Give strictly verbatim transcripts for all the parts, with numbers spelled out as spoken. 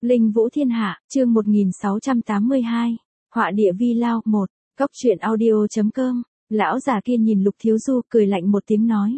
Linh Vũ Thiên Hạ, chương một nghìn sáu trăm tám mươi hai. Họa địa vi lao, một. Cốc truyện audio.com. Lão già kia nhìn Lục Thiếu Du cười lạnh một tiếng nói.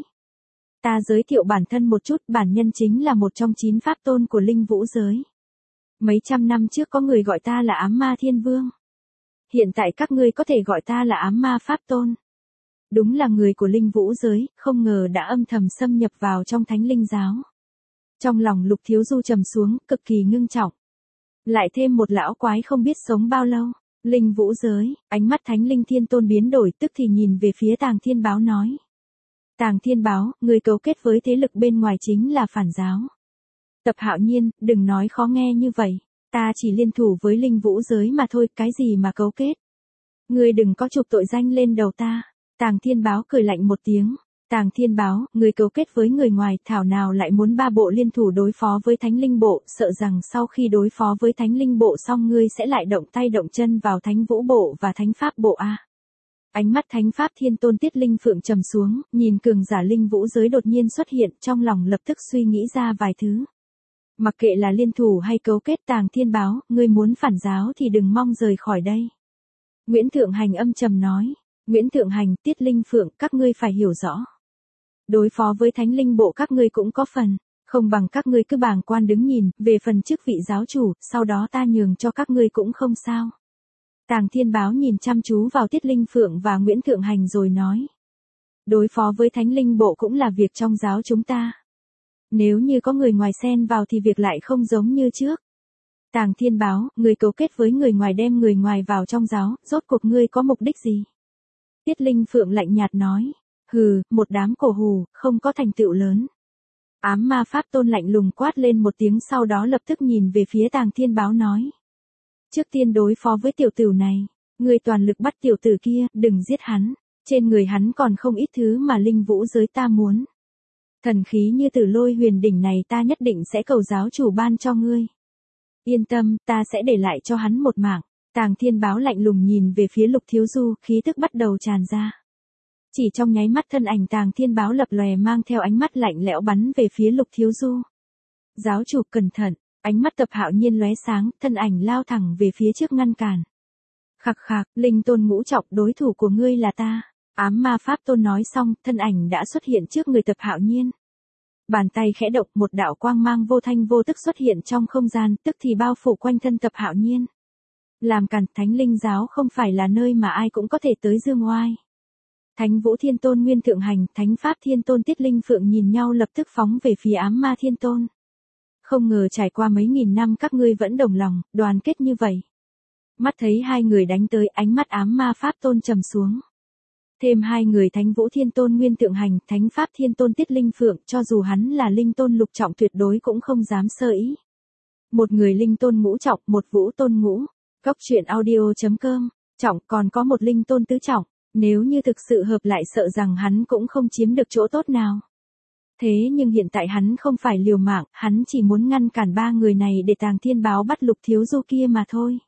Ta giới thiệu bản thân một chút, bản nhân chính là một trong chín pháp tôn của Linh Vũ giới. Mấy trăm năm trước có người gọi ta là Ám Ma Thiên Vương. Hiện tại các ngươi có thể gọi ta là Ám Ma Pháp Tôn. Đúng là người của Linh Vũ giới, không ngờ đã âm thầm xâm nhập vào trong Thánh Linh giáo. Trong lòng Lục Thiếu Du trầm xuống, cực kỳ ngưng trọng. Lại thêm một lão quái không biết sống bao lâu. Linh Vũ giới, ánh mắt Thánh Linh Thiên Tôn biến đổi, tức thì nhìn về phía Tàng Thiên Báo nói. Tàng Thiên Báo, người cấu kết với thế lực bên ngoài chính là phản giáo. Tập Hạo Nhiên, đừng nói khó nghe như vậy. Ta chỉ liên thủ với Linh Vũ giới mà thôi, cái gì mà cấu kết. Ngươi đừng có chụp tội danh lên đầu ta. Tàng Thiên Báo cười lạnh một tiếng. Tàng Thiên Báo, người cấu kết với người ngoài, thảo nào lại muốn ba bộ liên thủ đối phó với Thánh Linh Bộ, sợ rằng sau khi đối phó với Thánh Linh Bộ xong ngươi sẽ lại động tay động chân vào Thánh Vũ Bộ và Thánh Pháp Bộ a. Ánh mắt Thánh Pháp Thiên Tôn Tiết Linh Phượng trầm xuống, nhìn cường giả Linh Vũ giới đột nhiên xuất hiện, trong lòng lập tức suy nghĩ ra vài thứ. Mặc kệ là liên thủ hay cấu kết, Tàng Thiên Báo, ngươi muốn phản giáo thì đừng mong rời khỏi đây. Nguyễn Thượng Hành âm trầm nói. Nguyễn Thượng Hành, Tiết Linh Phượng, các ngươi phải hiểu rõ. Đối phó với Thánh Linh Bộ các ngươi cũng có phần, không bằng các ngươi cứ bàng quan đứng nhìn, về phần chức vị giáo chủ, sau đó ta nhường cho các ngươi cũng không sao. Tàng Thiên Báo nhìn chăm chú vào Tiết Linh Phượng và Nguyễn Thượng Hành rồi nói. Đối phó với Thánh Linh Bộ cũng là việc trong giáo chúng ta. Nếu như có người ngoài xen vào thì việc lại không giống như trước. Tàng Thiên Báo, người cấu kết với người ngoài đem người ngoài vào trong giáo, rốt cuộc ngươi có mục đích gì? Tiết Linh Phượng lạnh nhạt nói. Hừ, một đám cổ hù, không có thành tựu lớn. Ám Ma Pháp Tôn lạnh lùng quát lên một tiếng, sau đó lập tức nhìn về phía Tàng Thiên Báo nói. Trước tiên đối phó với tiểu tử này, ngươi toàn lực bắt tiểu tử kia, đừng giết hắn. Trên người hắn còn không ít thứ mà Linh Vũ giới ta muốn. Thần khí như Tử Lôi Huyền Đỉnh này ta nhất định sẽ cầu giáo chủ ban cho ngươi. Yên tâm, ta sẽ để lại cho hắn một mạng. Tàng Thiên Báo lạnh lùng nhìn về phía Lục Thiếu Du, khí tức bắt đầu tràn ra. Chỉ trong nháy mắt thân ảnh Tàng Thiên Báo lập lòe mang theo ánh mắt lạnh lẽo bắn về phía Lục Thiếu Du. Giáo chủ cẩn thận, ánh mắt Tập Hạo Nhiên lóe sáng, thân ảnh lao thẳng về phía trước ngăn cản. Khạc khạc, Linh Tôn ngũ trọng, đối thủ của ngươi là ta. Ám Ma Pháp Tôn nói xong, thân ảnh đã xuất hiện trước người Tập Hạo Nhiên. Bàn tay khẽ động, một đạo quang mang vô thanh vô tức xuất hiện trong không gian, tức thì bao phủ quanh thân Tập Hạo Nhiên. Làm cản, Thánh Linh giáo không phải là nơi mà ai cũng có thể tới dương oai. Thánh Vũ Thiên Tôn Nguyên Thượng Hành, Thánh Pháp Thiên Tôn Tiết Linh Phượng nhìn nhau lập tức phóng về phía Ám Ma Thiên Tôn. Không ngờ trải qua mấy nghìn năm các ngươi vẫn đồng lòng, đoàn kết như vậy. Mắt thấy hai người đánh tới, ánh mắt Ám Ma Pháp Tôn trầm xuống. Thêm hai người Thánh Vũ Thiên Tôn Nguyên Thượng Hành, Thánh Pháp Thiên Tôn Tiết Linh Phượng, cho dù hắn là Linh Tôn lục trọng tuyệt đối cũng không dám sơ ý. Một người Linh Tôn ngũ trọng, một Vũ Tôn ngũ. Cốc truyện audio.com. Trọng, còn có một Linh Tôn tứ trọng. Nếu như thực sự hợp lại sợ rằng hắn cũng không chiếm được chỗ tốt nào. Thế nhưng hiện tại hắn không phải liều mạng, hắn chỉ muốn ngăn cản ba người này để Tàng Thiên Báo bắt Lục Thiếu Du kia mà thôi.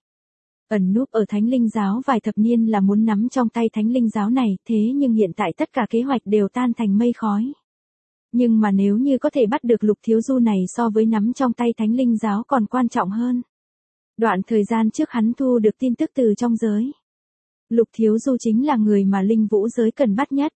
Ẩn núp ở Thánh Linh giáo vài thập niên là muốn nắm trong tay Thánh Linh giáo này, thế nhưng hiện tại tất cả kế hoạch đều tan thành mây khói. Nhưng mà nếu như có thể bắt được Lục Thiếu Du này so với nắm trong tay Thánh Linh giáo còn quan trọng hơn. Đoạn thời gian trước hắn thu được tin tức từ trong giới. Lục Thiếu Du chính là người mà Linh Vũ giới cần bắt nhất.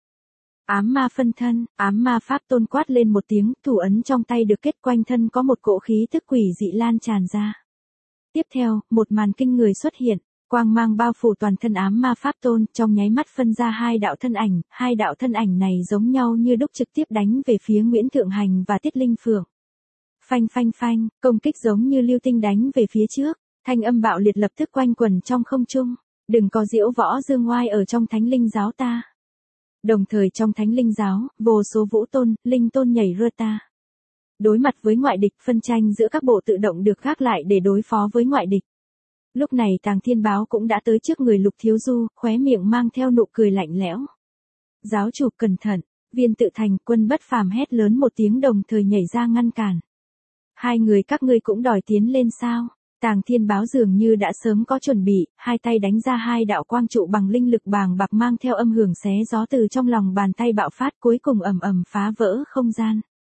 Ám Ma phân thân, Ám Ma Pháp Tôn quát lên một tiếng, thủ ấn trong tay được kết, quanh thân có một cỗ khí tức quỷ dị lan tràn ra. Tiếp theo, một màn kinh người xuất hiện, quang mang bao phủ toàn thân Ám Ma Pháp Tôn, trong nháy mắt phân ra hai đạo thân ảnh, hai đạo thân ảnh này giống nhau như đúc trực tiếp đánh về phía Nguyễn Thượng Hành và Tiết Linh Phượng. Phanh phanh phanh, công kích giống như lưu tinh đánh về phía trước, thanh âm bạo liệt lập tức quanh quẩn trong không trung. Đừng có diễu võ dương ngoai ở trong Thánh Linh giáo ta. Đồng thời trong Thánh Linh giáo, vô số Vũ Tôn, Linh Tôn nhảy rơ ta. Đối mặt với ngoại địch, phân tranh giữa các bộ tự động được gác lại để đối phó với ngoại địch. Lúc này Tàng Thiên Báo cũng đã tới trước người Lục Thiếu Du, khóe miệng mang theo nụ cười lạnh lẽo. Giáo chủ cẩn thận, Viên Tự Thành, Quân Bất Phàm hét lớn một tiếng đồng thời nhảy ra ngăn cản. Hai người các ngươi cũng đòi tiến lên sao? Tàng Thiên Báo dường như đã sớm có chuẩn bị, hai tay đánh ra hai đạo quang trụ bằng linh lực bàng bạc mang theo âm hưởng xé gió từ trong lòng bàn tay bạo phát, cuối cùng ầm ầm phá vỡ không gian.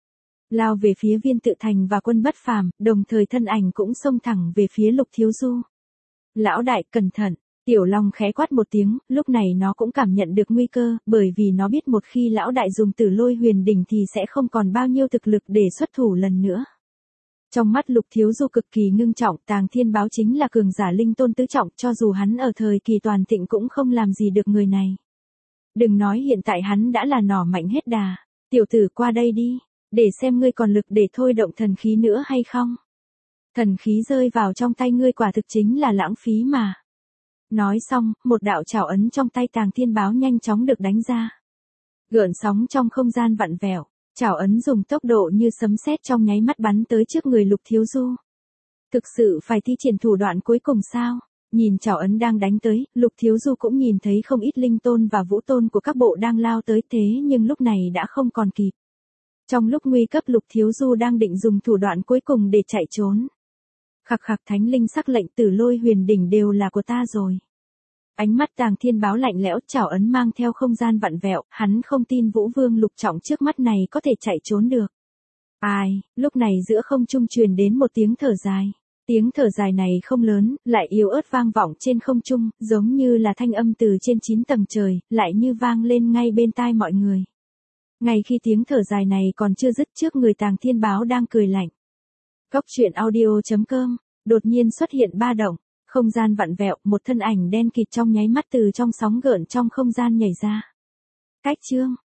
lao về phía Viên Tự Thành và Quân Bất Phàm, đồng thời thân ảnh cũng xông thẳng về phía Lục Thiếu Du. Lão đại, cẩn thận, Tiểu Long khẽ quát một tiếng, lúc này nó cũng cảm nhận được nguy cơ, bởi vì nó biết một khi lão đại dùng Tử Lôi Huyền Đỉnh thì sẽ không còn bao nhiêu thực lực để xuất thủ lần nữa. Trong mắt Lục Thiếu Du cực kỳ ngưng trọng, Tàng Thiên Báo chính là cường giả linh tôn tứ trọng, cho dù hắn ở thời kỳ toàn thịnh cũng không làm gì được người này. Đừng nói hiện tại hắn đã là nỏ mạnh hết đà. Tiểu tử qua đây đi, để xem ngươi còn lực để thôi động thần khí nữa hay không. Thần khí rơi vào trong tay ngươi quả thực chính là lãng phí mà. Nói xong, một đạo trảo ấn trong tay Tàng Thiên Báo nhanh chóng được đánh ra. Gợn sóng trong không gian vặn vẹo, trảo ấn dùng tốc độ như sấm sét trong nháy mắt bắn tới trước người Lục Thiếu Du. Thực sự phải thi triển thủ đoạn cuối cùng sao? Nhìn trảo ấn đang đánh tới, Lục Thiếu Du cũng nhìn thấy không ít linh tôn và vũ tôn của các bộ đang lao tới, thế nhưng lúc này đã không còn kịp. Trong lúc nguy cấp Lục Thiếu Du đang định dùng thủ đoạn cuối cùng để chạy trốn. Khặc khặc, thánh linh sắc lệnh Tử Lôi Huyền Đỉnh đều là của ta rồi. Ánh mắt Tàng Thiên Báo lạnh lẽo, trảo ấn mang theo không gian vặn vẹo, hắn không tin Vũ Vương Lục Trọng trước mắt này có thể chạy trốn được. Ai, lúc này giữa không trung truyền đến một tiếng thở dài. Tiếng thở dài này không lớn, lại yếu ớt vang vọng trên không trung, giống như là thanh âm từ trên chín tầng trời, lại như vang lên ngay bên tai mọi người. Ngay khi tiếng thở dài này còn chưa dứt, trước người Tàng Thiên Báo đang cười lạnh. Góc truyện audio chấm com, đột nhiên xuất hiện ba động, không gian vặn vẹo, một thân ảnh đen kịt trong nháy mắt từ trong sóng gợn trong không gian nhảy ra. Cách chương